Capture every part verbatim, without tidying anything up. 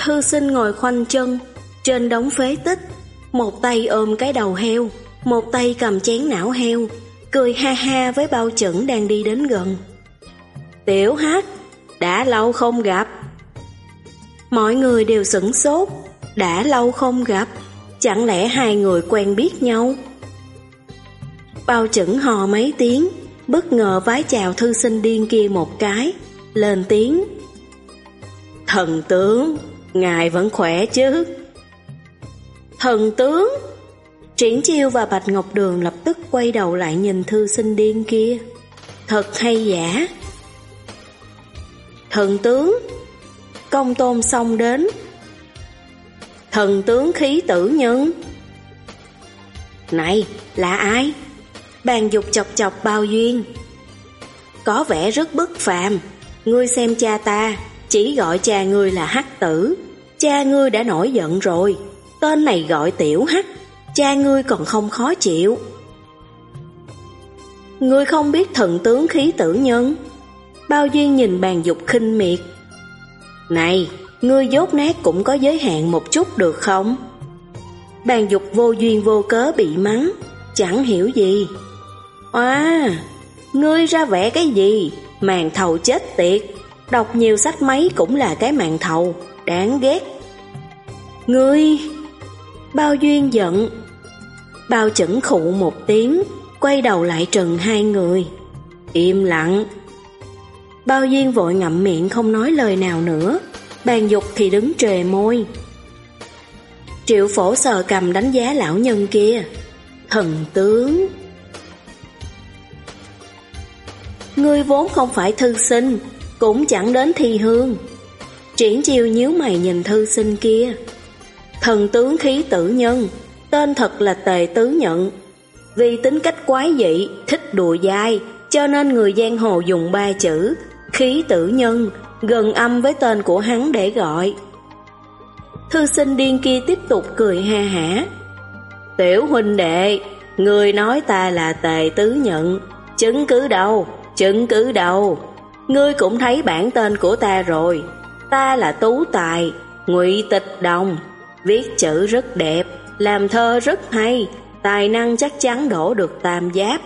Thư sinh ngồi khoanh chân trên đống phế tích, một tay ôm cái đầu heo, một tay cầm chén não heo, cười ha ha với Bao Chẩn đang đi đến gần. Tiểu Hắc, đã lâu không gặp. Mọi người đều sửng sốt, đã lâu không gặp, chẳng lẽ hai người quen biết nhau? Bao Chẩn hò mấy tiếng, bất ngờ vái chào thư sinh điên kia một cái, lên tiếng. Thần tướng, ngài vẫn khỏe chứ? Thần tướng? Triển Chiêu và Bạch Ngọc Đường lập tức quay đầu lại nhìn thư sinh điên kia. Thật hay giả? Thần tướng? Công Tôn xông đến. Thần tướng khí tử nhân? Này, là ai? Bàn Dục chọc chọc Bao Duyên. Có vẻ rất bất phàm. Ngươi xem cha ta, chỉ gọi cha ngươi là Hắc Tử. Cha ngươi đã nổi giận rồi, tên này gọi Tiểu Hắc, cha ngươi còn không khó chịu. Ngươi không biết thần tướng khí tử nhân? Bao Duyên nhìn Bàn Dục khinh miệt. Này, ngươi dốt nát cũng có giới hạn một chút được không? Bàn Dục vô duyên vô cớ bị mắng, chẳng hiểu gì. À, ngươi ra vẻ cái gì? Màn thầu chết tiệt, đọc nhiều sách mấy cũng là cái màn thầu, đáng ghét. Ngươi... Bao Duyên giận. Bao Chẩn khụ một tiếng, quay đầu lại trừng hai người. Im lặng. Bao Duyên vội ngậm miệng không nói lời nào nữa. Bàn Dục thì đứng trề môi. Triệu Phổ sờ cầm đánh giá lão nhân kia. Thần tướng. Ngươi vốn không phải thư sinh, cũng chẳng đến thi hương. Triển Chiêu nhíu mày nhìn thư sinh kia. Thần tướng khí tử nhân, tên thật là Tề Tứ Nhận. Vì tính cách quái dị, thích đùa dai, cho nên người giang hồ dùng ba chữ khí tử nhân gần âm với tên của hắn để gọi. Thư sinh điên kia tiếp tục cười ha hả. Tiểu huynh đệ, người nói ta là Tề Tứ Nhận, chứng cứ đâu, chứng cứ đâu? Ngươi cũng thấy bản tên của ta rồi. Ta là Tú Tài, Ngụy Tịch Đồng, viết chữ rất đẹp, làm thơ rất hay, tài năng chắc chắn đổ được tam giáp.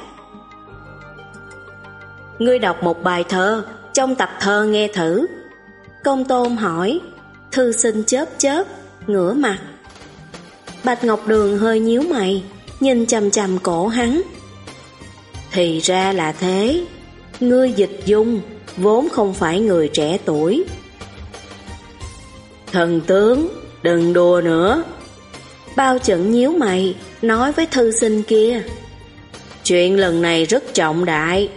Ngươi đọc một bài thơ, trong tập thơ nghe thử. Công Tôn hỏi. Thư sinh chớp chớp, ngửa mặt. Bạch Ngọc Đường hơi nhíu mày, nhìn chằm chằm cổ hắn. Thì ra là thế. Ngươi Dịch Dung vốn không phải người trẻ tuổi. Thần tướng, đừng đùa nữa. Bao Chẩn nhíu mày, nói với thư sinh kia. Chuyện lần này rất trọng đại.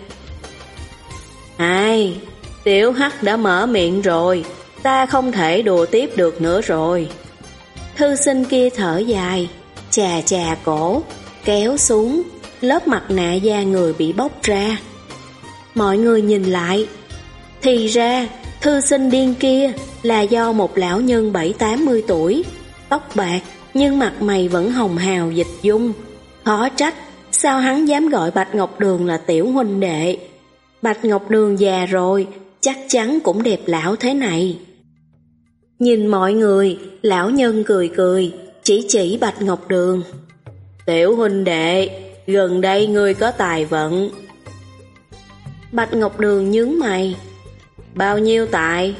Ai, Tiểu Hắc đã mở miệng rồi, ta không thể đùa tiếp được nữa rồi. Thư sinh kia thở dài, chà chà cổ, kéo xuống, lớp mặt nạ da người bị bóc ra. Mọi người nhìn lại, thì ra thư sinh điên kia là do một lão nhân bảy tám mươi tuổi, tóc bạc nhưng mặt mày vẫn hồng hào Dịch Dung. Khó trách sao hắn dám gọi Bạch Ngọc Đường là tiểu huynh đệ. Bạch Ngọc Đường già rồi, chắc chắn cũng đẹp lão thế này. Nhìn mọi người, lão nhân cười cười, chỉ chỉ Bạch Ngọc Đường. Tiểu huynh đệ, gần đây ngươi có tài vận. Bạch Ngọc Đường nhướng mày. Bao nhiêu tài?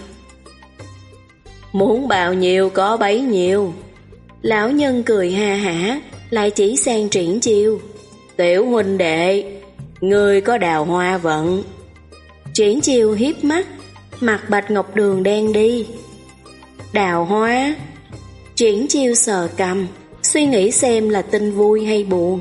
Muốn bao nhiêu có bấy nhiêu. Lão nhân cười ha hả, lại chỉ sang Triển Chiêu. Tiểu huynh đệ, ngươi có đào hoa vận. Triển Chiêu hiếp mắt, mặt Bạch Ngọc Đường đen đi. Đào hoa? Triển Chiêu sờ cằm, suy nghĩ xem là tin vui hay buồn.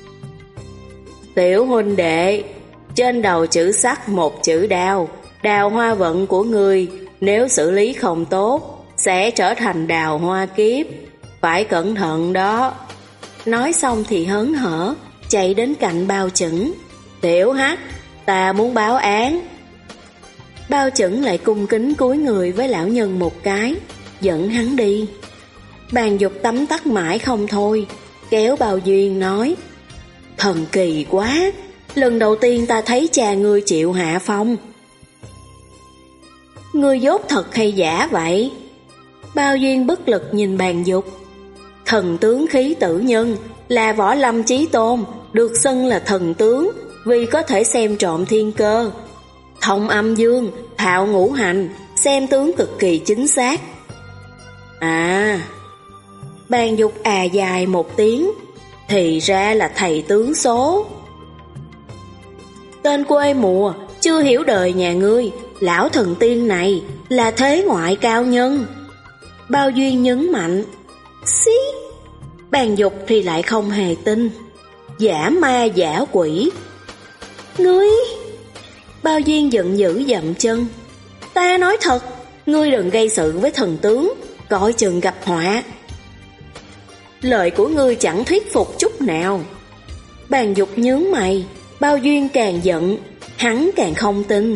Tiểu huynh đệ, trên đầu chữ sắc một chữ đào. Đào hoa vận của ngươi nếu xử lý không tốt sẽ trở thành đào hoa kiếp, phải cẩn thận đó. Nói xong thì hớn hở chạy đến cạnh Bao Chẩn. Tiểu Hắc, ta muốn báo án. Bao Chẩn lại cung kính cúi người với lão nhân một cái, dẫn hắn đi. Bàn Dục tấm tắc mãi không thôi, kéo Bao Duyên nói. Thần kỳ quá, lần đầu tiên ta thấy cha ngươi chịu hạ phong. Ngươi dốt thật hay giả vậy? Bao Duyên bất lực nhìn Bàn Dục. Thần tướng khí tử nhân là võ lâm chí tôn, được xưng là thần tướng vì có thể xem trộm thiên cơ. Thông âm dương, thạo ngũ hành, xem tướng cực kỳ chính xác. À, Bàn Dục à dài một tiếng, thì ra là thầy tướng số. Tên quê mùa, chưa hiểu đời nhà ngươi, lão thần tiên này là thế ngoại cao nhân. Bao Duyên nhấn mạnh. Xí. Bàn Dục thì lại không hề tin. Giả ma giả quỷ. Ngươi. Bao Duyên giận dữ dậm chân. Ta nói thật, ngươi đừng gây sự với thần tướng, coi chừng gặp họa. Lời của ngươi chẳng thuyết phục chút nào. Bàn Dục nhướng mày. Bao Duyên càng giận, hắn càng không tin.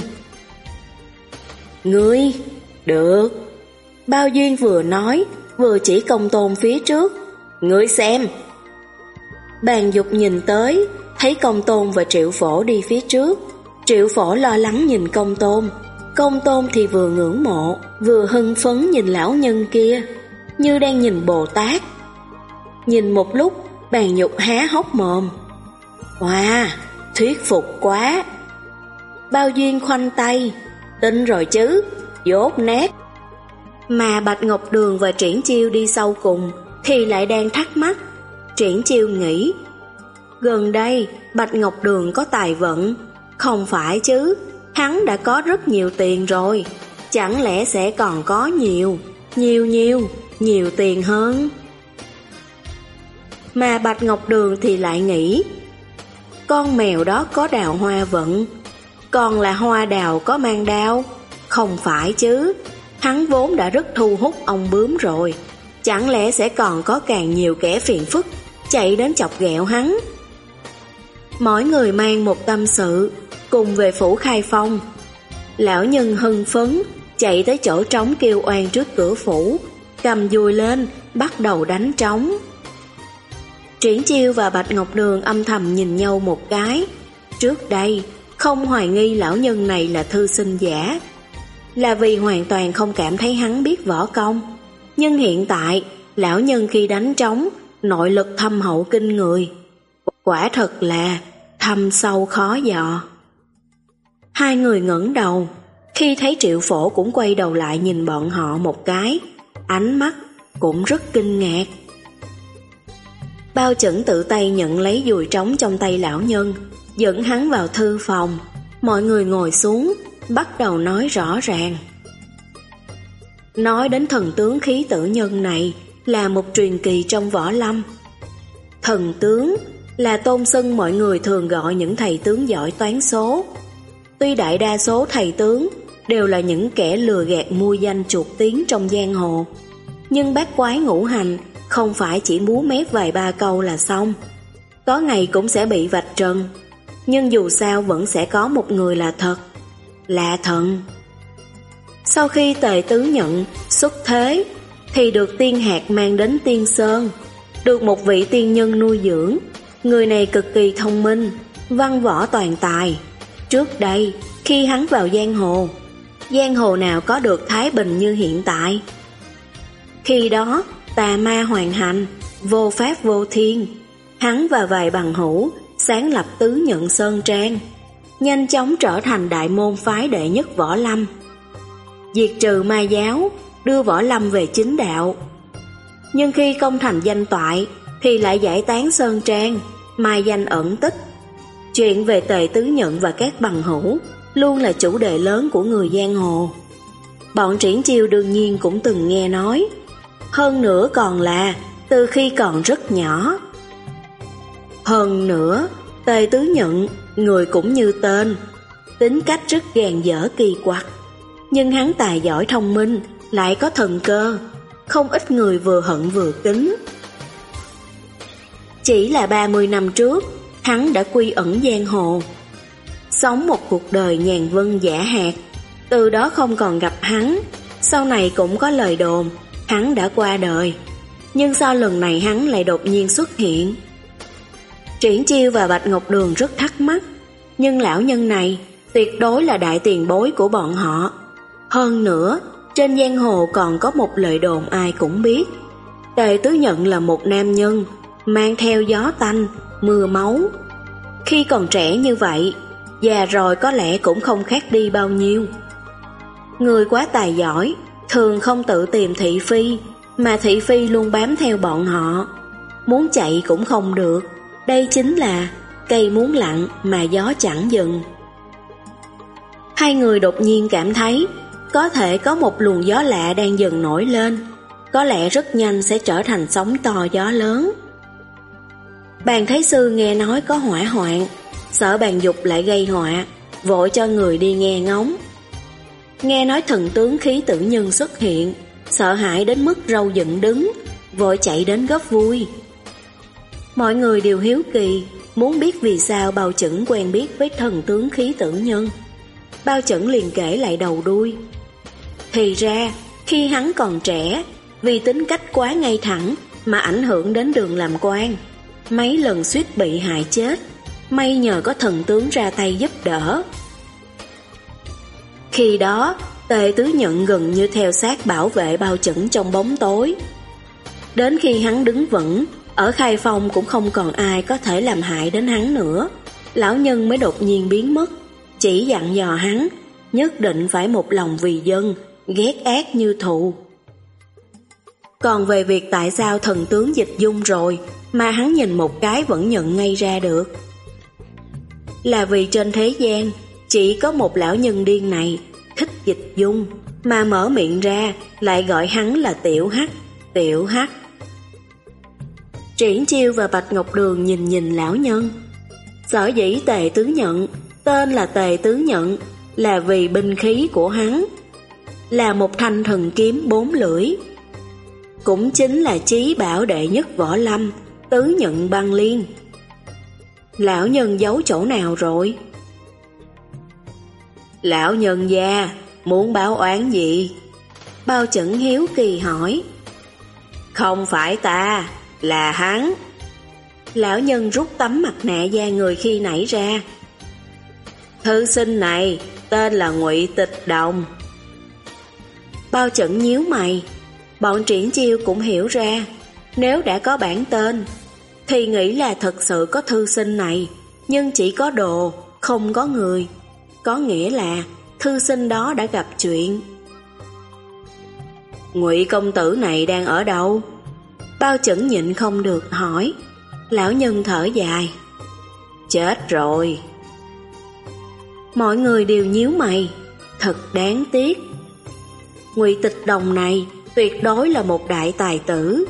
Ngươi, được. Bao Duyên vừa nói, vừa chỉ Công Tôn phía trước. Ngươi xem. Bàn Dục nhìn tới, thấy Công Tôn và Triệu Phổ đi phía trước. Triệu Phổ lo lắng nhìn Công Tôn. Công Tôn thì vừa ngưỡng mộ, vừa hưng phấn nhìn lão nhân kia, như đang nhìn Bồ Tát. Nhìn một lúc, Bàn Dục há hốc mồm. Wow, thuyết phục quá. Bao Duyên khoanh tay. Tin rồi chứ, dốt nát. Mà Bạch Ngọc Đường và Triển Chiêu đi sau cùng thì lại đang thắc mắc. Triển Chiêu nghĩ, gần đây Bạch Ngọc Đường có tài vận. Không phải chứ, hắn đã có rất nhiều tiền rồi, chẳng lẽ sẽ còn có nhiều, nhiều nhiều, nhiều tiền hơn. Mà Bạch Ngọc Đường thì lại nghĩ, con mèo đó có đào hoa vận, còn là hoa đào có mang đao. Không phải chứ, hắn vốn đã rất thu hút ông bướm rồi, chẳng lẽ sẽ còn có càng nhiều kẻ phiền phức chạy đến chọc ghẹo hắn. Mỗi người mang một tâm sự, cùng về phủ Khai Phong. Lão nhân hưng phấn chạy tới chỗ trống kêu oan trước cửa phủ, cầm dùi lên bắt đầu đánh trống. Triển Chiêu và Bạch Ngọc Đường âm thầm nhìn nhau một cái. Trước đây không hoài nghi lão nhân này là thư sinh giả, là vì hoàn toàn không cảm thấy hắn biết võ công. Nhưng hiện tại lão nhân khi đánh trống, nội lực thâm hậu kinh người, quả thật là thâm sâu khó dò. Hai người ngẩng đầu, khi thấy Triệu Phổ cũng quay đầu lại nhìn bọn họ một cái, ánh mắt cũng rất kinh ngạc. Bao Chẩn tự tay nhận lấy dùi trống trong tay lão nhân, dẫn hắn vào thư phòng. Mọi người ngồi xuống, bắt đầu nói rõ ràng. Nói đến thần tướng khí tử nhân này là một truyền kỳ trong võ lâm. Thần tướng là tôn xưng mọi người thường gọi những thầy tướng giỏi toán số. Tuy đại đa số thầy tướng đều là những kẻ lừa gạt mua danh chuột tiếng trong giang hồ, nhưng bát quái ngũ hành không phải chỉ múa mép vài ba câu là xong. Có ngày cũng sẽ bị vạch trần, nhưng dù sao vẫn sẽ có một người là thật, là thần. Sau khi Tề Tứ Nhận xuất thế thì được Tiên Hạc mang đến Tiên Sơn, được một vị tiên nhân nuôi dưỡng. Người này cực kỳ thông minh, văn võ toàn tài. Trước đây khi hắn vào giang hồ, giang hồ nào có được thái bình như hiện tại. Khi đó tà ma hoành hành, vô pháp vô thiên. Hắn và vài bằng hữu sáng lập Tứ Nhận Sơn Trang, nhanh chóng trở thành đại môn phái đệ nhất võ lâm, diệt trừ ma giáo, đưa võ lâm về chính đạo. Nhưng khi công thành danh toại thì lại giải tán Sơn Trang, mai danh ẩn tích. Chuyện về Tề Tứ Nhận và các bằng hữu luôn là chủ đề lớn của người giang hồ. Bọn Triển Chiêu đương nhiên cũng từng nghe nói, hơn nữa còn là từ khi còn rất nhỏ. Hơn nữa, Tề Tứ Nhận, người cũng như tên, tính cách rất gàn dở kỳ quặc, nhưng hắn tài giỏi thông minh, lại có thần cơ, không ít người vừa hận vừa kính. Chỉ là ba mươi năm trước, hắn đã quy ẩn giang hồ, sống một cuộc đời nhàn vân giả hạt. Từ đó không còn gặp hắn. Sau này cũng có lời đồn hắn đã qua đời, nhưng sao lần này hắn lại đột nhiên xuất hiện? Triển Chiêu và Bạch Ngọc Đường rất thắc mắc, nhưng lão nhân này tuyệt đối là đại tiền bối của bọn họ. Hơn nữa, Trên giang hồ còn có một lời đồn ai cũng biết. Tề Tứ Nhận là một nam nhân, mang theo gió tanh, mưa máu. Khi còn trẻ như vậy, già rồi có lẽ cũng không khác đi bao nhiêu. Người quá tài giỏi, thường không tự tìm thị phi, mà thị phi luôn bám theo bọn họ. Muốn chạy cũng không được, đây chính là cây muốn lặng mà gió chẳng dừng. Hai người đột nhiên cảm thấy có thể có một luồng gió lạ đang dần nổi lên, có lẽ rất nhanh sẽ trở thành sóng to gió lớn. Bàn Thái Sư nghe nói có hỏa hoạn, sợ Bàn Dục lại gây họa, vội cho người đi nghe ngóng. Nghe nói thần tướng Khí Tử Nhân xuất hiện, sợ hãi đến mức râu dựng đứng, vội chạy đến góp vui. Mọi người đều hiếu kỳ, muốn biết vì sao Bao Chẩn quen biết với thần tướng Khí Tử Nhân. Bao Chẩn liền kể lại đầu đuôi. Thì ra, khi hắn còn trẻ, vì tính cách quá ngay thẳng mà ảnh hưởng đến đường làm quan, mấy lần suýt bị hại chết, may nhờ có thần tướng ra tay giúp đỡ. Khi đó, Tề Tứ Nhận gần như theo sát bảo vệ Bao Chẩn trong bóng tối. Đến khi hắn đứng vững, ở Khai Phong cũng không còn ai có thể làm hại đến hắn nữa. Lão nhân mới đột nhiên biến mất, chỉ dặn dò hắn nhất định phải một lòng vì dân, ghét ác như thù. Còn về việc tại sao thần tướng Dịch Dung rồi mà hắn nhìn một cái vẫn nhận ngay ra được, là vì trên thế gian chỉ có một lão nhân điên này thích Dịch Dung, mà mở miệng ra lại gọi hắn là Tiểu Hắc, Tiểu Hắc. Triển Chiêu và Bạch Ngọc Đường nhìn nhìn lão nhân. Sở dĩ Tề Tứ Nhận tên là Tề Tứ Nhận là vì binh khí của hắn là một thanh thần kiếm bốn lưỡi, cũng chính là chí bảo đệ nhất võ lâm, Tứ Nhận Băng Liên. Lão nhân giấu chỗ nào rồi? Lão nhân gia muốn báo oán gì? Bao Chẩn hiếu kỳ hỏi. Không phải ta, là hắn. Lão nhân rút tấm mặt nạ da người khi nãy ra. Thư sinh này tên là Ngụy Tịch Đồng. Bao Chẩn nhíu mày. Bọn Triển Chiêu cũng hiểu ra, nếu đã có bản tên thì nghĩ là thật sự có thư sinh này, nhưng chỉ có đồ, không có người. Có nghĩa là thư sinh đó đã gặp chuyện. Ngụy công tử này đang ở đâu? Bao Chẩn nhịn không được hỏi. Lão nhân thở dài. Chết rồi. Mọi người đều nhíu mày. Thật đáng tiếc. Ngụy Tịch Đồng này tuyệt đối là một đại tài tử.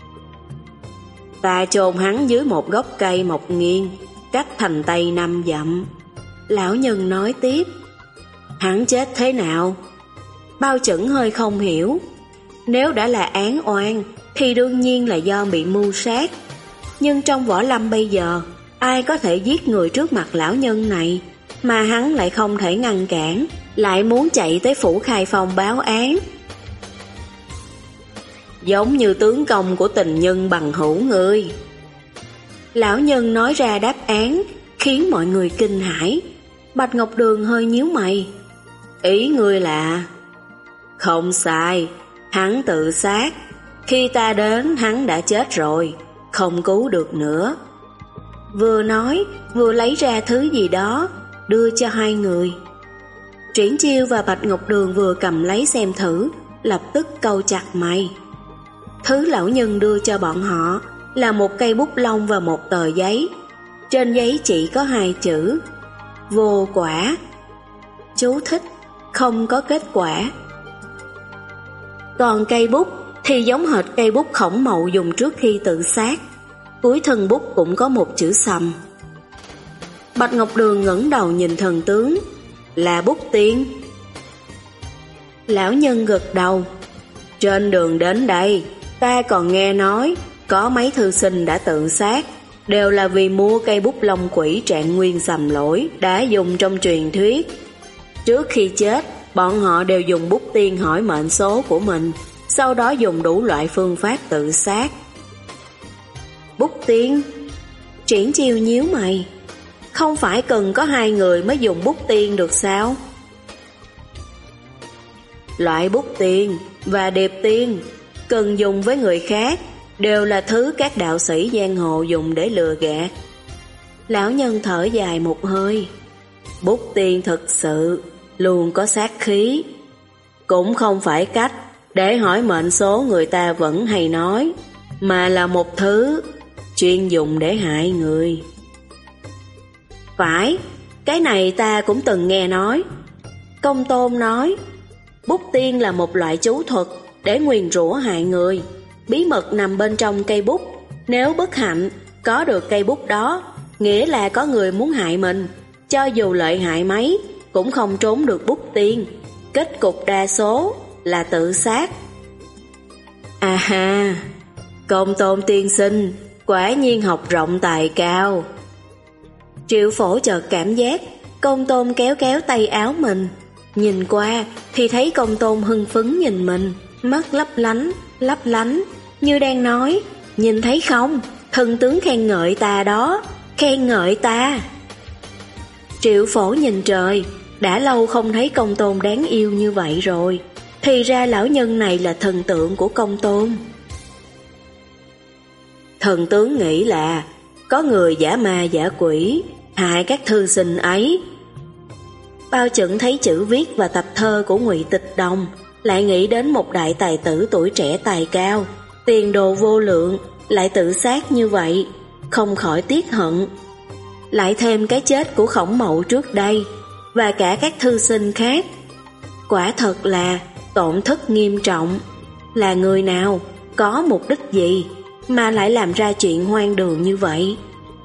Ta chôn hắn dưới một gốc cây mọc nghiêng, cách thành Tây năm dặm. Lão nhân nói tiếp. Hắn chết thế nào? Bao Chẩn hơi không hiểu. Nếu đã là án oan thì đương nhiên là do bị mưu sát. Nhưng trong võ lâm bây giờ, ai có thể giết người trước mặt lão nhân này, mà hắn lại không thể ngăn cản, lại muốn chạy tới phủ Khai Phong báo án. Giống như tướng công của tình nhân bằng hữu ngươi. Lão nhân nói ra đáp án, khiến mọi người kinh hãi. Bạch Ngọc Đường hơi nhíu mày. Ý ngươi là... Không sai, hắn tự sát. Khi ta đến hắn đã chết rồi, không cứu được nữa. Vừa nói vừa lấy ra thứ gì đó đưa cho hai người. Triển Chiêu và Bạch Ngọc Đường vừa cầm lấy xem thử, lập tức cau chặt mày. Thứ lão nhân đưa cho bọn họ là một cây bút lông và một tờ giấy. Trên giấy chỉ có hai chữ: vô quả. Chú thích: không có kết quả. Còn cây bút thì giống hệt cây bút khổng mậu dùng trước khi tự sát. Cuối thân bút cũng có một chữ sầm. Bạch Ngọc Đường ngẩng đầu nhìn thần tướng. Là bút tiên. Lão nhân gật đầu. Trên đường đến đây, ta còn nghe nói có mấy thư sinh đã tự sát, đều là vì mua cây bút lông quỷ Trạng Nguyên Sầm Lỗi đã dùng trong truyền thuyết. Trước khi chết, bọn họ đều dùng bút tiên hỏi mệnh số của mình, sau đó dùng đủ loại phương pháp tự sát. Bút tiên? Triển Chiêu nhíu mày. Không phải cần có hai người mới dùng bút tiên được sao? loại bút tiên và điệp tiên cần dùng với người khác đều là thứ các đạo sĩ giang hồ dùng để lừa gạt. Lão nhân thở dài một hơi. Bút tiên thực sự luôn có sát khí, cũng không phải cách để hỏi mệnh số người ta vẫn hay nói, mà là một thứ chuyên dùng để hại người. Phải, cái này ta cũng từng nghe nói. Công Tôn nói, bút tiên là một loại chú thuật để nguyền rủa hại người. Bí mật nằm bên trong cây bút. Nếu bất hạnh có được cây bút đó, nghĩa là có người muốn hại mình. Cho dù lợi hại mấy cũng không trốn được bút tiên. Kết cục đa số là tự sát. À ha, Công Tôn tiên sinh quả nhiên học rộng tài cao. Triệu Phổ chợt cảm giác Công Tôn kéo kéo tay áo mình. Nhìn qua thì thấy Công Tôn hưng phấn nhìn mình, mắt lấp lánh, lấp lánh, như đang nói, nhìn thấy không, thần tướng khen ngợi ta đó, khen ngợi ta. Triệu Phổ nhìn trời, đã lâu không thấy Công Tôn đáng yêu như vậy rồi. Thì ra lão nhân này là thần tượng của Công Tôn. Thần tướng nghĩ là có người giả ma giả quỷ hại các thư sinh ấy. Bao Chẩn thấy chữ viết và tập thơ của Ngụy Tịch Đồng, lại nghĩ đến một đại tài tử tuổi trẻ tài cao, tiền đồ vô lượng, lại tự sát như vậy, không khỏi tiếc hận. Lại thêm cái chết của Khổng Mậu trước đây, và cả các thư sinh khác. Quả thật là tổn thất nghiêm trọng. Là người nào, có mục đích gì mà lại làm ra chuyện hoang đường như vậy?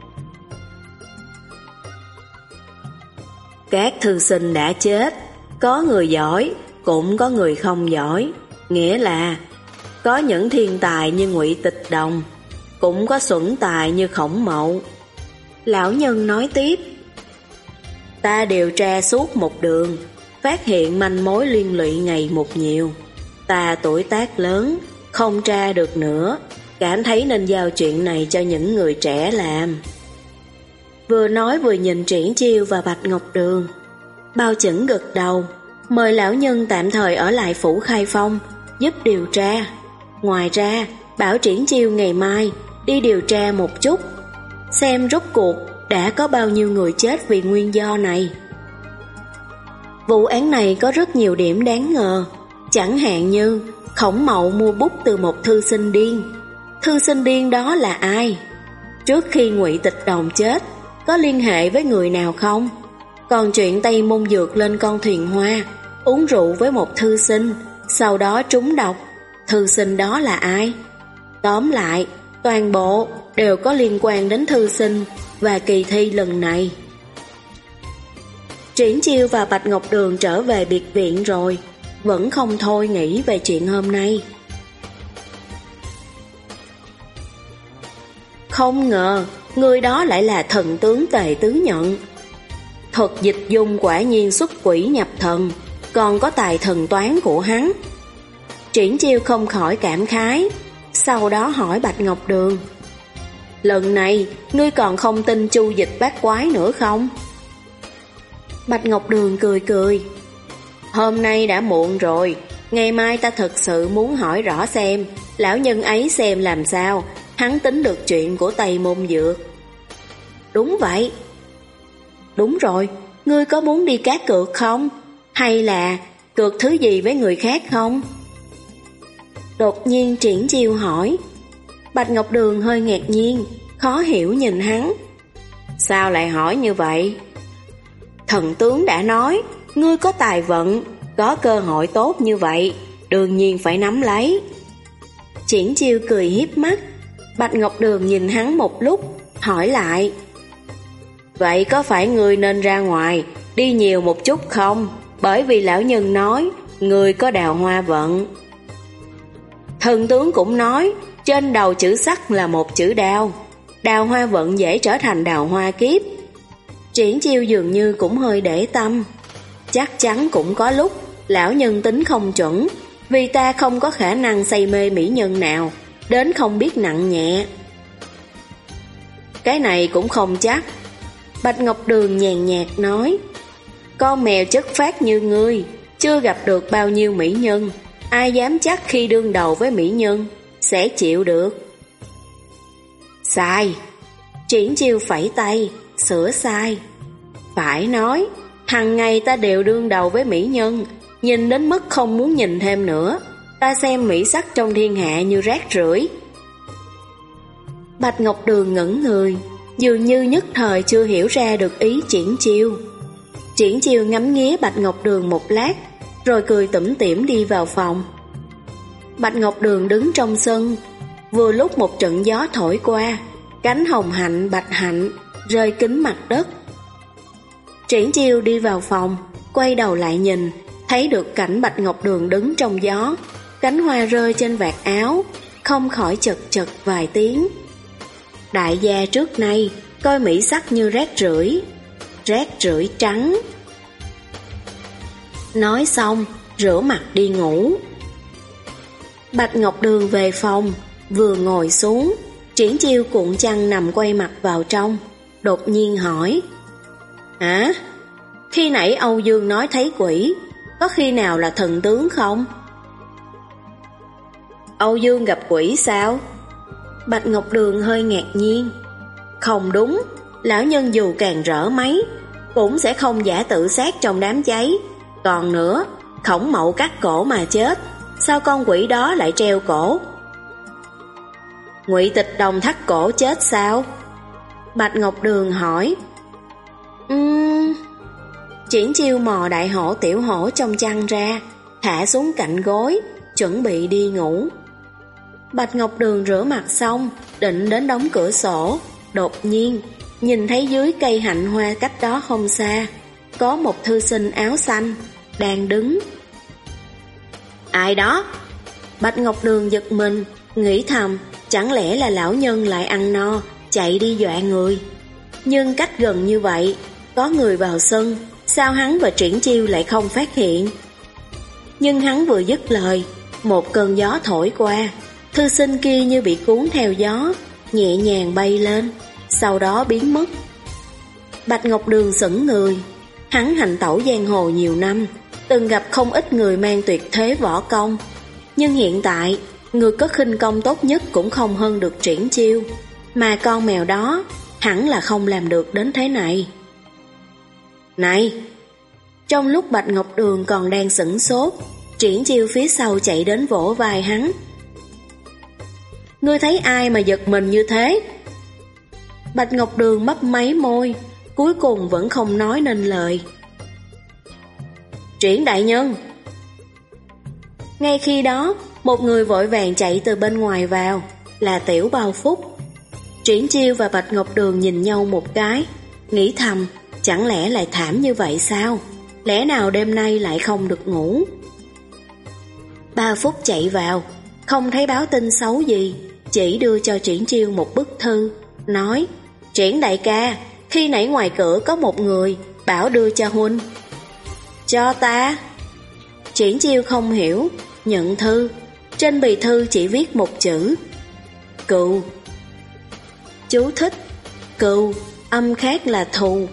Các thư sinh đã chết, có người giỏi, cũng có người không giỏi. Nghĩa là có những thiên tài như Ngụy Tịch Đồng, cũng có xuẩn tài như Khổng Mậu. Lão nhân nói tiếp, ta điều tra suốt một đường, phát hiện manh mối liên lụy ngày một nhiều. Ta tuổi tác lớn, không tra được nữa, cảm thấy nên giao chuyện này cho những người trẻ làm. Vừa nói vừa nhìn Triển Chiêu và Bạch Ngọc Đường. Bao Chẩn gật đầu, mời lão nhân tạm thời ở lại phủ Khai Phong, giúp điều tra. Ngoài ra, bảo Triển Chiêu ngày mai đi điều tra một chút, xem rốt cuộc đã có bao nhiêu người chết vì nguyên do này. Vụ án này có rất nhiều điểm đáng ngờ, chẳng hạn như Khổng Mậu mua bút từ một thư sinh điên. Thư sinh điên đó là ai? Trước khi Ngụy Tịch Đồng chết, có liên hệ với người nào không? Còn chuyện Tây Môn Dược lên con thuyền hoa, uống rượu với một thư sinh, sau đó trúng độc, thư sinh đó là ai? Tóm lại, toàn bộ đều có liên quan đến thư sinh và kỳ thi lần này. Triển Chiêu và Bạch Ngọc Đường trở về biệt viện rồi, vẫn không thôi nghĩ về chuyện hôm nay. Không ngờ, người đó lại là thần tướng Tề Tứ Nhận. Thuật dịch dung quả nhiên xuất quỷ nhập thần, còn có tài thần toán của hắn. Triển Chiêu không khỏi cảm khái, sau đó hỏi Bạch Ngọc Đường, lần này ngươi còn không tin chu dịch bát quái nữa không? Bạch Ngọc Đường cười cười, hôm nay đã muộn rồi, ngày mai ta thật sự muốn hỏi rõ xem lão nhân ấy xem làm sao hắn tính được chuyện của Tây Môn Dược. Đúng vậy. Đúng rồi, ngươi có muốn đi cá cược không? Hay là cược thứ gì với người khác không? Đột nhiên Triển Chiêu hỏi. Bạch Ngọc Đường hơi ngạc nhiên, khó hiểu nhìn hắn. Sao lại hỏi như vậy? Thần tướng đã nói, ngươi có tài vận, có cơ hội tốt như vậy, đương nhiên phải nắm lấy. Triển Chiêu cười hiếp mắt. Bạch Ngọc Đường nhìn hắn một lúc, hỏi lại, vậy có phải ngươi nên ra ngoài đi nhiều một chút không? Bởi vì lão nhân nói ngươi có đào hoa vận. Thần tướng cũng nói trên đầu chữ sắc là một chữ đao, đào hoa vận dễ trở thành đào hoa kiếp. Triển Chiêu dường như cũng hơi để tâm. Chắc chắn cũng có lúc lão nhân tính không chuẩn, vì ta không có khả năng say mê mỹ nhân nào đến không biết nặng nhẹ. Cái này cũng không chắc. Bạch Ngọc Đường nhàn nhạt nói, con mèo chất phát như ngươi chưa gặp được bao nhiêu mỹ nhân, ai dám chắc khi đương đầu với mỹ nhân sẽ chịu được. Sai. Triển Chiêu phẩy tay, sửa sai. Phải nói, hằng ngày ta đều đương đầu với mỹ nhân, nhìn đến mức không muốn nhìn thêm nữa. Ta xem mỹ sắc trong thiên hạ như rác rưởi. Bạch Ngọc Đường ngẩn người, dường như nhất thời chưa hiểu ra được ý Triển Chiêu. Triển Chiêu ngắm nghía Bạch Ngọc Đường một lát, rồi cười tủm tỉm đi vào phòng. Bạch Ngọc Đường đứng trong sân, vừa lúc một trận gió thổi qua, cánh hồng hạnh bạch hạnh rơi kín mặt đất. Triển Chiêu đi vào phòng, quay đầu lại nhìn, thấy được cảnh Bạch Ngọc Đường đứng trong gió, cánh hoa rơi trên vạt áo, không khỏi chật chật vài tiếng. Đại gia trước nay coi mỹ sắc như rác rưởi, rác rưởi trắng. Nói xong, rửa mặt đi ngủ. Bạch Ngọc Đường về phòng, vừa ngồi xuống, Triển Chiêu cuộn chăn nằm quay mặt vào trong, đột nhiên hỏi: Hả? Khi nãy Âu Dương nói thấy quỷ, có khi nào là thần tướng không? Âu Dương gặp quỷ sao? Bạch Ngọc Đường hơi ngạc nhiên. Không đúng, lão nhân dù càng rỡ mấy, cũng sẽ không giả tự sát trong đám cháy. Còn nữa, Khổng Mậu cắt cổ mà chết, sao con quỷ đó lại treo cổ? Ngụy Tịch Đồng thắt cổ chết sao? Bạch Ngọc Đường hỏi. Ừm... Triển Chiêu mò đại hổ tiểu hổ trong chăn ra, thả xuống cạnh gối, chuẩn bị đi ngủ. Bạch Ngọc Đường rửa mặt xong, định đến đóng cửa sổ, đột nhiên nhìn thấy dưới cây hạnh hoa cách đó không xa, có một thư sinh áo xanh đang đứng. Ai đó? Bạch Ngọc Đường giật mình, nghĩ thầm chẳng lẽ là lão nhân lại ăn no, chạy đi dọa người. Nhưng cách gần như vậy, có người vào sân, sao hắn và Triển Chiêu lại không phát hiện? Nhưng hắn vừa dứt lời, một cơn gió thổi qua, thư sinh kia như bị cuốn theo gió, nhẹ nhàng bay lên, sau đó biến mất. Bạch Ngọc Đường sững người, hắn hành tẩu giang hồ nhiều năm, từng gặp không ít người mang tuyệt thế võ công, nhưng hiện tại, người có khinh công tốt nhất cũng không hơn được Triển Chiêu, mà con mèo đó hẳn là không làm được đến thế này. Này! Trong lúc Bạch Ngọc Đường còn đang sửng sốt, Triển Chiêu phía sau chạy đến vỗ vai hắn. Ngươi thấy ai mà giật mình như thế? Bạch Ngọc Đường mấp máy môi, cuối cùng vẫn không nói nên lời. Triển đại nhân! Ngay khi đó, một người vội vàng chạy từ bên ngoài vào, là Tiểu Bao Phúc. Triển Chiêu và Bạch Ngọc Đường nhìn nhau một cái, nghĩ thầm, chẳng lẽ lại thảm như vậy sao? Lẽ nào đêm nay lại không được ngủ? Ba Phúc chạy vào, không thấy báo tin xấu gì, chỉ đưa cho Triển Chiêu một bức thư, nói: Triển đại ca, khi nãy ngoài cửa có một người, bảo đưa cho huynh. Cho ta? Triển Chiêu không hiểu, nhận thư. Trên bì thư chỉ viết một chữ: Cừu. Chú thích: cừu, âm khác là thù.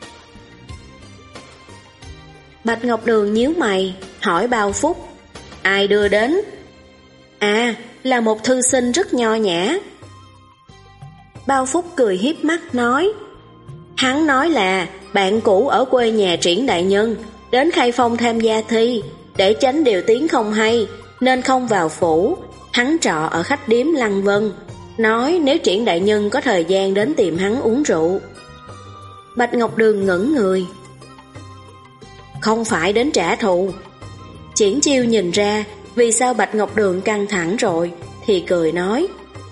Bạch Ngọc Đường nhíu mày, hỏi Bao Phúc: Ai đưa đến? À, là một thư sinh rất nho nhã. Bao Phúc cười hiếp mắt nói: Hắn nói là bạn cũ ở quê nhà Triển đại nhân, đến Khai Phong tham gia thi, để tránh điều tiếng không hay, nên không vào phủ. Hắn trọ ở khách điếm Lăng Vân, nói nếu Triển đại nhân có thời gian đến tìm hắn uống rượu. Bạch Ngọc Đường ngẩn người. Không phải đến trả thù. Triển Chiêu nhìn ra vì sao Bạch Ngọc Đường căng thẳng rồi, thì cười nói: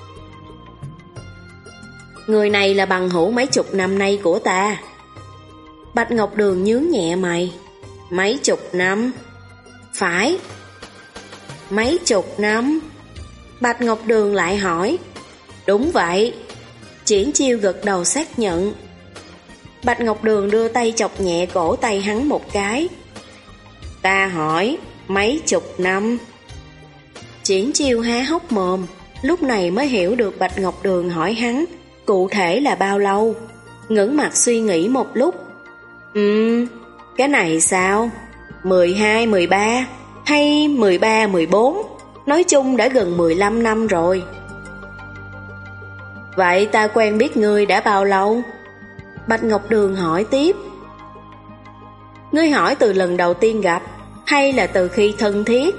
Người này là bằng hữu mấy chục năm nay của ta. Bạch Ngọc Đường nhướng nhẹ mày. Mấy chục năm? Phải. Mấy chục năm? Bạch Ngọc Đường lại hỏi. Đúng vậy. Triển Chiêu gật đầu xác nhận. Bạch Ngọc Đường đưa tay chọc nhẹ cổ tay hắn một cái. Ta hỏi, mấy chục năm? Triển Chiêu há hốc mồm, lúc này mới hiểu được Bạch Ngọc Đường hỏi hắn cụ thể là bao lâu. Ngẩng mặt suy nghĩ một lúc. Ừm, cái này sao? mười hai, mười ba hay mười ba, mười bốn, nói chung đã gần mười lăm năm rồi. Vậy ta quen biết ngươi đã bao lâu? Bạch Ngọc Đường hỏi tiếp. Ngươi hỏi từ lần đầu tiên gặp hay là từ khi thân thiết?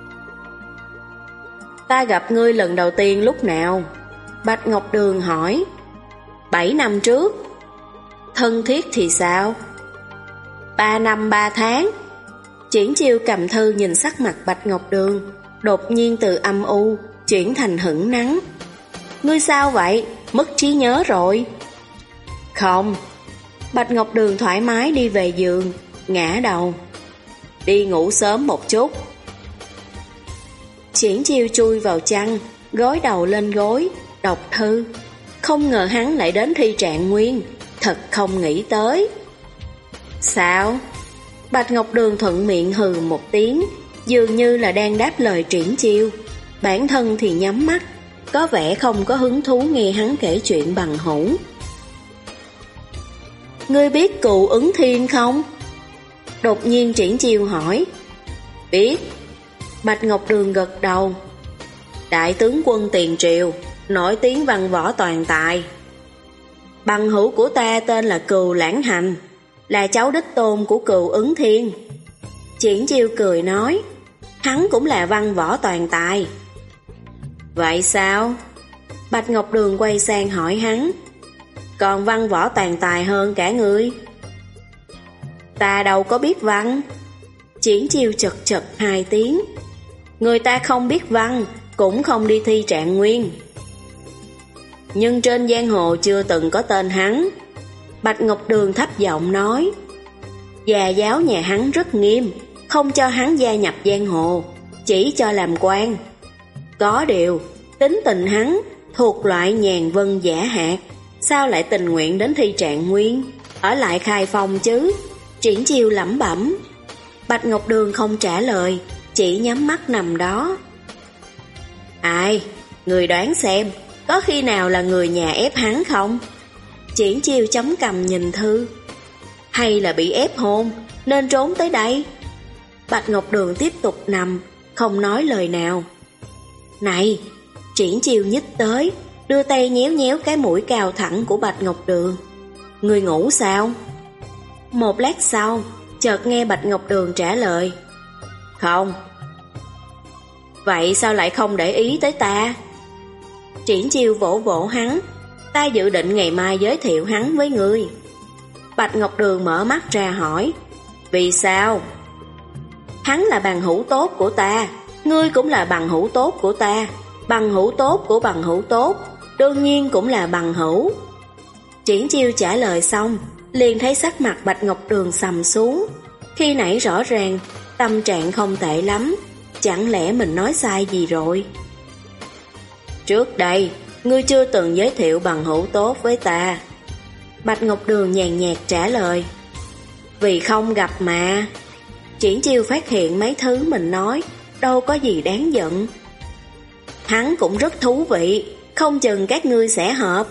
Ta gặp ngươi lần đầu tiên lúc nào? Bạch Ngọc Đường hỏi. Bảy năm trước. Thân thiết thì sao? Ba năm ba tháng. Triển Chiêu cầm thư nhìn sắc mặt Bạch Ngọc Đường, đột nhiên từ âm u chuyển thành hửng nắng. Ngươi sao vậy? Mất trí nhớ rồi? Không. Bạch Ngọc Đường thoải mái đi về giường, ngã đầu. Đi ngủ sớm một chút. Triển Chiêu chui vào chăn, gối đầu lên gối, đọc thư. Không ngờ hắn lại đến Thi Trạng Nguyên, thật không nghĩ tới. Sao? Bạch Ngọc Đường thuận miệng hừ một tiếng, dường như là đang đáp lời Triển Chiêu. Bản thân thì nhắm mắt, có vẻ không có hứng thú nghe hắn kể chuyện bằng hữu. Ngươi biết Cù Ứng Thiên không? Đột nhiên Triển Chiêu hỏi. Biết. Bạch Ngọc Đường gật đầu. Đại tướng quân tiền triều, nổi tiếng văn võ toàn tài. Bằng hữu của ta tên là Cừu Lãng Hành, là cháu đích tôn của Cừu Ứng Thiên. Triển Chiêu cười nói. Hắn cũng là văn võ toàn tài. Vậy sao? Bạch Ngọc Đường quay sang hỏi hắn. Còn văn võ toàn tài hơn cả ngươi? Ta đâu có biết văn. Triển Chiêu chật chật hai tiếng. Người ta không biết văn, cũng không đi thi trạng nguyên. Nhưng trên giang hồ chưa từng có tên hắn. Bạch Ngọc Đường thấp giọng nói. Gia giáo nhà hắn rất nghiêm, không cho hắn gia nhập giang hồ, chỉ cho làm quan. Có điều, tính tình hắn thuộc loại nhàn vân giả hạt, sao lại tình nguyện đến thi trạng nguyên, ở lại Khai Phong chứ? Triển Chiêu lẩm bẩm. Bạch Ngọc Đường không trả lời, chỉ nhắm mắt nằm đó. Ai? Người đoán xem, có khi nào là người nhà ép hắn không? Triển Chiêu chống cằm nhìn thư. Hay là bị ép hôn, nên trốn tới đây? Bạch Ngọc Đường tiếp tục nằm, không nói lời nào. Này! Triển Chiêu nhích tới, đưa tay nhéo nhéo cái mũi cao thẳng của Bạch Ngọc Đường. Người ngủ sao? Một lát sau, chợt nghe Bạch Ngọc Đường trả lời. Không. Vậy sao lại không để ý tới ta? Triển Chiêu vỗ vỗ hắn. Ta dự định ngày mai giới thiệu hắn với ngươi. Bạch Ngọc Đường mở mắt ra hỏi. Vì sao? Hắn là bằng hữu tốt của ta, ngươi cũng là bằng hữu tốt của ta. Bằng hữu tốt của bằng hữu tốt, đương nhiên cũng là bằng hữu. Triển Chiêu trả lời xong, liền thấy sắc mặt Bạch Ngọc Đường sầm xuống. Khi nãy rõ ràng tâm trạng không tệ lắm, chẳng lẽ mình nói sai gì rồi? Trước đây ngươi chưa từng giới thiệu bằng hữu tốt với ta. Bạch Ngọc Đường nhàn nhạt trả lời. Vì không gặp mà. Triển Chiêu phát hiện mấy thứ mình nói đâu có gì đáng giận. Hắn cũng rất thú vị, không chừng các ngươi sẽ hợp.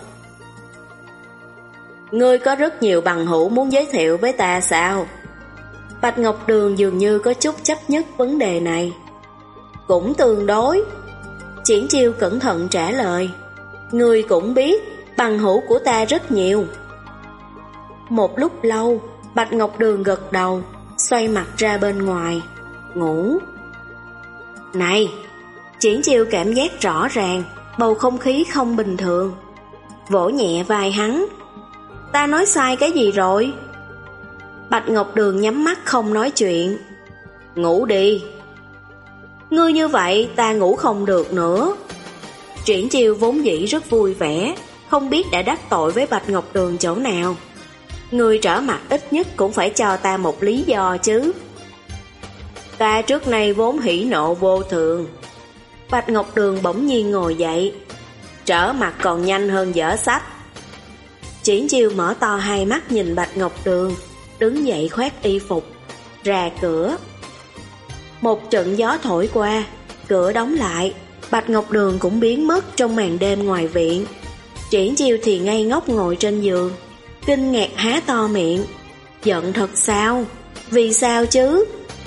Ngươi có rất nhiều bằng hữu muốn giới thiệu với ta sao? Bạch Ngọc Đường dường như có chút chấp nhất vấn đề này. Cũng tương đối. Triển Chiêu cẩn thận trả lời. Ngươi cũng biết, bằng hữu của ta rất nhiều. Một lúc lâu, Bạch Ngọc Đường gật đầu, xoay mặt ra bên ngoài, ngủ. Này! Triển Chiêu cảm giác rõ ràng bầu không khí không bình thường, vỗ nhẹ vai hắn. Ta nói sai cái gì rồi? Bạch Ngọc Đường nhắm mắt không nói chuyện. Ngủ đi. Ngươi như vậy ta ngủ không được nữa. Triển Chiêu vốn dĩ rất vui vẻ, không biết đã đắc tội với Bạch Ngọc Đường chỗ nào. Ngươi trở mặt ít nhất cũng phải cho ta một lý do chứ. Ta trước nay vốn hỉ nộ vô thường. Bạch Ngọc Đường bỗng nhiên ngồi dậy. Trở mặt còn nhanh hơn dở sách. Triển Chiêu mở to hai mắt nhìn Bạch Ngọc Đường, đứng dậy khoác y phục, ra cửa. Một trận gió thổi qua, cửa đóng lại, Bạch Ngọc Đường cũng biến mất trong màn đêm ngoài viện. Triển Chiêu thì ngây ngốc ngồi trên giường, kinh ngạc há to miệng. Giận thật sao? Vì sao chứ?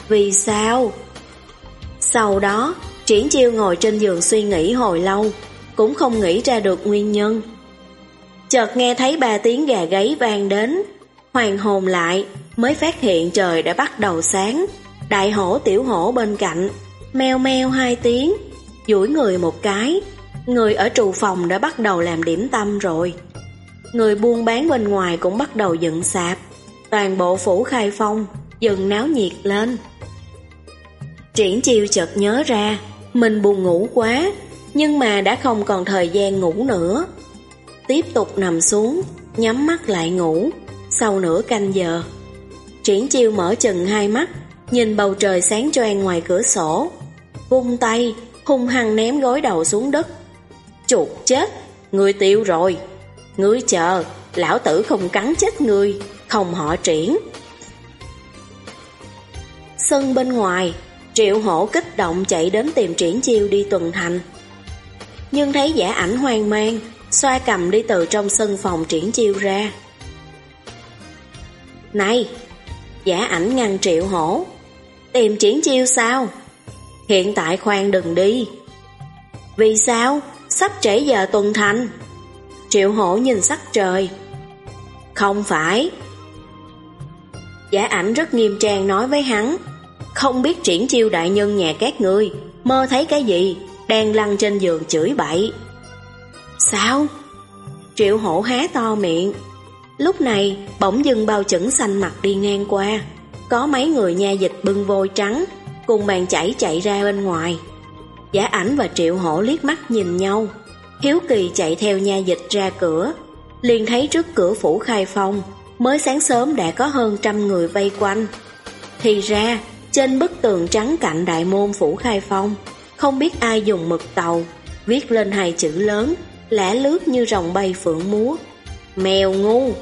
Vì sao? Sau đó, Triển Chiêu ngồi trên giường suy nghĩ hồi lâu, cũng không nghĩ ra được nguyên nhân. Chợt nghe thấy ba tiếng gà gáy vang đến, hoàn hồn lại mới phát hiện trời đã bắt đầu sáng. Đại hổ tiểu hổ bên cạnh meo meo hai tiếng, duỗi người một cái, người ở trù phòng đã bắt đầu làm điểm tâm rồi. Người buôn bán bên ngoài cũng bắt đầu dựng sạp, toàn bộ phủ Khai Phong dần náo nhiệt lên. Triển Chiêu chợt nhớ ra mình buồn ngủ quá, nhưng mà đã không còn thời gian ngủ nữa. Tiếp tục nằm xuống, nhắm mắt lại ngủ. Sau nửa canh giờ, Triển Chiêu mở chừng hai mắt, nhìn bầu trời sáng choang ngoài cửa sổ, vung tay hung hăng ném gối đầu xuống đất. Chuột chết, ngươi tiêu rồi. Ngươi chờ, lão tử không cắn chết ngươi, không họ Triển. Sân bên ngoài, Triệu Hổ kích động chạy đến tìm Triển Chiêu đi tuần thành. Nhưng thấy Giả Ảnh hoang mang, xoa cầm đi từ trong sân phòng Triển Chiêu ra. Này! Giả Ảnh ngăn Triệu Hổ. Tìm Triển Chiêu sao? Hiện tại khoan đừng đi. Vì sao? Sắp trễ giờ tuần thành. Triệu Hổ nhìn sắc trời. Không phải. Giả Ảnh rất nghiêm trang nói với hắn. Không biết Triển Chiêu đại nhân nhà các ngươi mơ thấy cái gì, đang lăn trên giường chửi bậy. Sao? Triệu Hổ há to miệng. Lúc này bỗng dưng Bao Chẩn xanh mặt đi ngang qua, có mấy người nha dịch bưng vôi trắng cùng bàn chảy chạy ra bên ngoài. Giả Ảnh và Triệu Hổ liếc mắt nhìn nhau, hiếu kỳ chạy theo nha dịch ra cửa. Liền thấy trước cửa phủ Khai Phong mới sáng sớm đã có hơn trăm người vây quanh. Thì ra trên bức tường trắng cạnh đại môn phủ Khai Phong, không biết ai dùng mực tàu viết lên hai chữ lớn lả lướt như rồng bay phượng múa: mèo ngu.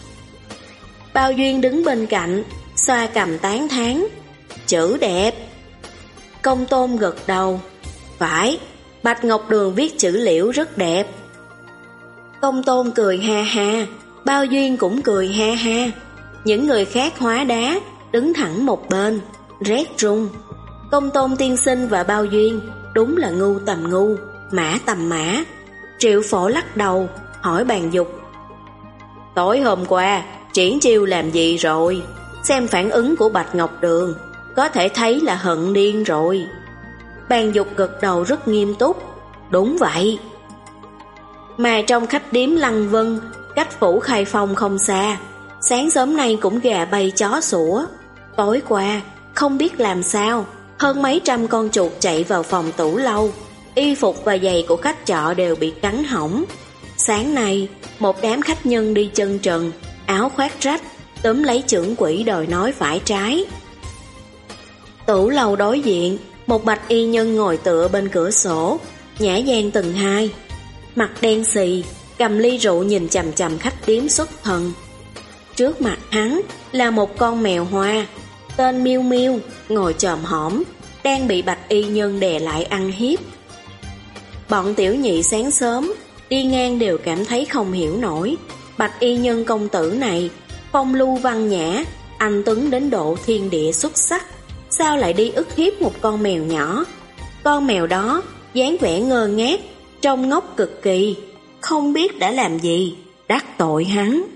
Bao Duyên đứng bên cạnh xoa cầm tán thán: chữ đẹp. Công Tôn gật đầu: phải, Bạch Ngọc Đường viết chữ liễu rất đẹp. Công Tôn cười ha ha, Bao Duyên cũng cười ha ha. Những người khác hóa đá đứng thẳng một bên, rét run. Công Tôn tiên sinh và Bao Duyên đúng là ngu tầm ngu, mã tầm mã. Triệu Phổ lắc đầu hỏi Bàn Dục: tối hôm qua Triển Chiêu làm gì rồi? Xem phản ứng của Bạch Ngọc Đường, có thể thấy là hận điên rồi. Bàn Dục gật đầu rất nghiêm túc: đúng vậy. Mà trong khách điếm Lăng Vân, cách phủ Khai Phong không xa, sáng sớm nay cũng gà bay chó sủa. Tối qua không biết làm sao, hơn mấy trăm con chuột chạy vào phòng tủ lâu, y phục và giày của khách trọ đều bị cắn hỏng. Sáng nay một đám khách nhân đi chân trần, áo khoác rách, túm lấy chưởng quỷ đòi nói phải trái. Tủ lầu đối diện, một bạch y nhân ngồi tựa bên cửa sổ, nhã nhàng từng hai, mặt đen xì, cầm ly rượu nhìn chằm chằm khách điếm xuất thần. Trước mặt hắn là một con mèo hoa, tên Miêu Miêu, ngồi chòm hõm, đang bị bạch y nhân đè lại ăn hiếp. Bọn tiểu nhị sáng sớm đi ngang đều cảm thấy không hiểu nổi, bạch y nhân công tử này phong lưu văn nhã, anh tuấn đến độ thiên địa xuất sắc, sao lại đi ức hiếp một con mèo nhỏ? Con mèo đó dáng vẻ ngơ ngác, trông ngốc cực kỳ, không biết đã làm gì đắc tội hắn.